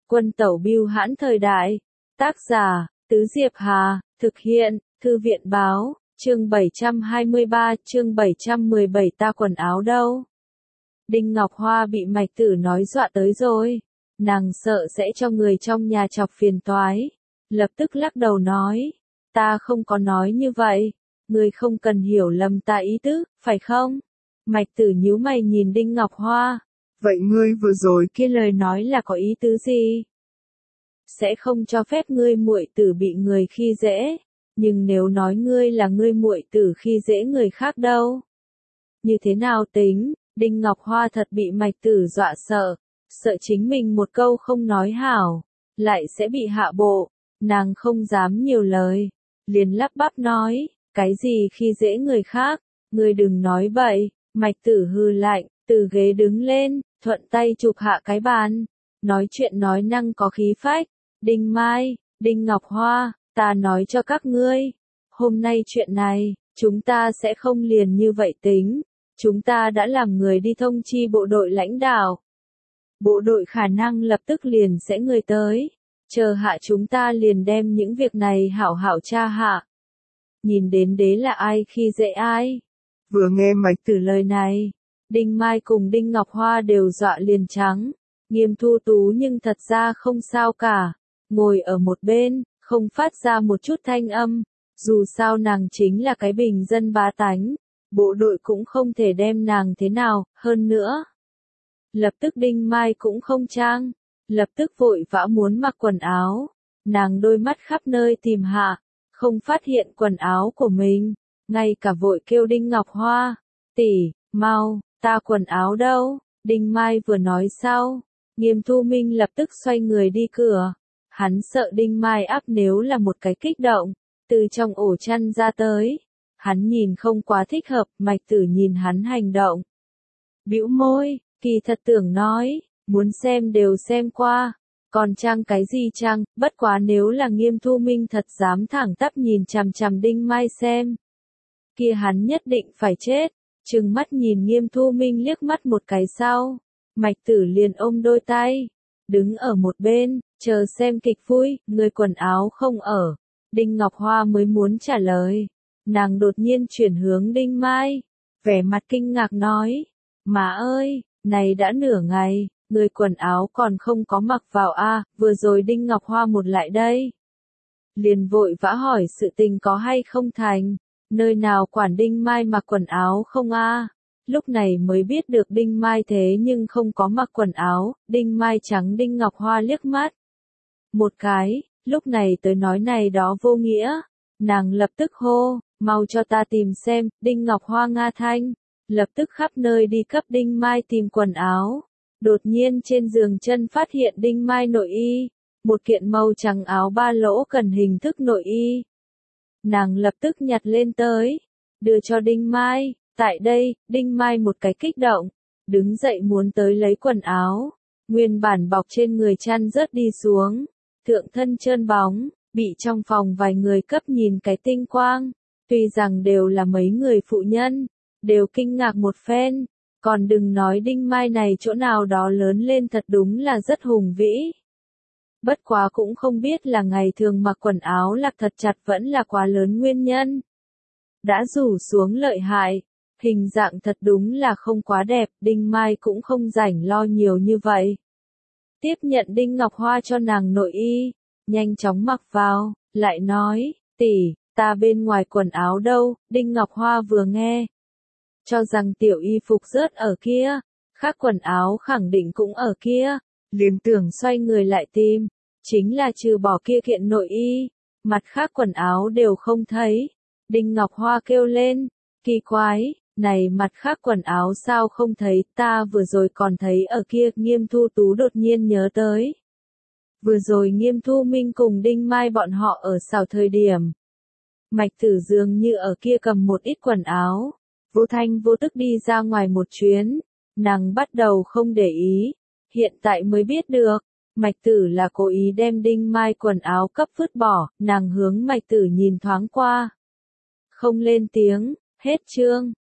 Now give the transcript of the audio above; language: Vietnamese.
Quân tẩu bưu hãn thời đại. Tác giả, Tứ Diệp Hà, thực hiện, Thư viện báo, chương 723, chương 717 ta quần áo đâu? Đinh Ngọc Hoa bị Mạch Tử nói dọa tới rồi. Nàng sợ sẽ cho người trong nhà chọc phiền toái. Lập tức lắc đầu nói, ta không có nói như vậy. Ngươi không cần hiểu lầm ta ý tứ, phải không? Mạch Tử nhíu mày nhìn Đinh Ngọc Hoa. Vậy ngươi vừa rồi kia lời nói là có ý tứ gì? Sẽ không cho phép ngươi muội tử bị người khi dễ, nhưng nếu nói ngươi là ngươi muội tử khi dễ người khác đâu? Như thế nào tính? Đinh Ngọc Hoa thật bị Mạch Tử dọa sợ, sợ chính mình một câu không nói hảo, lại sẽ bị hạ bộ, nàng không dám nhiều lời, liền lắp bắp nói, cái gì khi dễ người khác, ngươi đừng nói bậy. Mạch Tử hừ lạnh, từ ghế đứng lên, thuận tay chụp hạ cái bàn, nói chuyện nói năng có khí phách. Đinh Mai, Đinh Ngọc Hoa, ta nói cho các ngươi, hôm nay chuyện này, chúng ta sẽ không liền như vậy tính, chúng ta đã làm người đi thông chi bộ đội lãnh đạo. Bộ đội khả năng lập tức liền sẽ người tới, chờ hạ chúng ta liền đem những việc này hảo hảo tra hạ. Nhìn đến đế là ai khi dễ ai? Vừa nghe Mạch Tử lời này, Đinh Mai cùng Đinh Ngọc Hoa đều dọa liền trắng, Nghiêm Thu Tú nhưng thật ra không sao cả, ngồi ở một bên, không phát ra một chút thanh âm, dù sao nàng chính là cái bình dân bá tánh, bộ đội cũng không thể đem nàng thế nào, hơn nữa. Lập tức Đinh Mai cũng không trang, lập tức vội vã muốn mặc quần áo, nàng đôi mắt khắp nơi tìm hạ, không phát hiện quần áo của mình. Ngay cả vội kêu Đinh Ngọc Hoa, tỷ, mau, ta quần áo đâu? Đinh Mai vừa nói sau, Nghiêm Thu Minh lập tức xoay người đi cửa. Hắn sợ Đinh Mai áp nếu là một cái kích động, từ trong ổ chăn ra tới. Hắn nhìn không quá thích hợp, Mạch Tử nhìn hắn hành động. Bĩu môi, kỳ thật tưởng nói, muốn xem đều xem qua. Còn trang cái gì trang, bất quá nếu là Nghiêm Thu Minh thật dám thẳng tắp nhìn chằm chằm Đinh Mai xem. Kia hắn nhất định phải chết, trừng mắt nhìn Nghiêm Thu Minh liếc mắt một cái sau, Mạch Tử liền ôm đôi tay, đứng ở một bên, chờ xem kịch vui, người quần áo không ở. Đinh Ngọc Hoa mới muốn trả lời, nàng đột nhiên chuyển hướng Đinh Mai, vẻ mặt kinh ngạc nói, má ơi, này đã nửa ngày, người quần áo còn không có mặc vào a, vừa rồi Đinh Ngọc Hoa một lại đây. Liền vội vã hỏi sự tình có hay không thành. Nơi nào quản Đinh Mai mặc quần áo không a? Lúc này mới biết được Đinh Mai thế nhưng không có mặc quần áo, Đinh Mai trắng Đinh Ngọc Hoa liếc mắt. Một cái, lúc này tới nói này đó vô nghĩa. Nàng lập tức hô, mau cho ta tìm xem, Đinh Ngọc Hoa nga thanh. Lập tức khắp nơi đi cấp Đinh Mai tìm quần áo. Đột nhiên trên giường chân phát hiện Đinh Mai nội y. Một kiện màu trắng áo ba lỗ cần hình thức nội y. Nàng lập tức nhặt lên tới, đưa cho Đinh Mai, tại đây, Đinh Mai một cái kích động, đứng dậy muốn tới lấy quần áo, nguyên bản bọc trên người chăn rớt đi xuống, thượng thân trơn bóng, bị trong phòng vài người cấp nhìn cái tinh quang, tuy rằng đều là mấy người phụ nhân, đều kinh ngạc một phen, còn đừng nói Đinh Mai này chỗ nào đó lớn lên thật đúng là rất hùng vĩ. Bất quá cũng không biết là ngày thường mặc quần áo lạc thật chặt vẫn là quá lớn nguyên nhân. Đã rủ xuống lợi hại, hình dạng thật đúng là không quá đẹp, Đinh Mai cũng không rảnh lo nhiều như vậy. Tiếp nhận Đinh Ngọc Hoa cho nàng nội y, nhanh chóng mặc vào, lại nói, tỷ, ta bên ngoài quần áo đâu, Đinh Ngọc Hoa vừa nghe. Cho rằng tiểu y phục rớt ở kia, khác quần áo khẳng định cũng ở kia. Liền tưởng xoay người lại tìm, chính là trừ bỏ kia kiện nội y, mặt khác quần áo đều không thấy. Đinh Ngọc Hoa kêu lên, kỳ quái, này mặt khác quần áo sao không thấy, ta vừa rồi còn thấy ở kia. Nghiêm Thu Tú đột nhiên nhớ tới. Vừa rồi Nghiêm Thu Minh cùng Đinh Mai bọn họ ở xào thời điểm. Mạch Tử dường như ở kia cầm một ít quần áo, vô thanh vô tức đi ra ngoài một chuyến, nàng bắt đầu không để ý. Hiện tại mới biết được, Mạch Tử là cố ý đem Đinh Mai quần áo cấp vứt bỏ, nàng hướng Mạch Tử nhìn thoáng qua. Không lên tiếng, hết chương.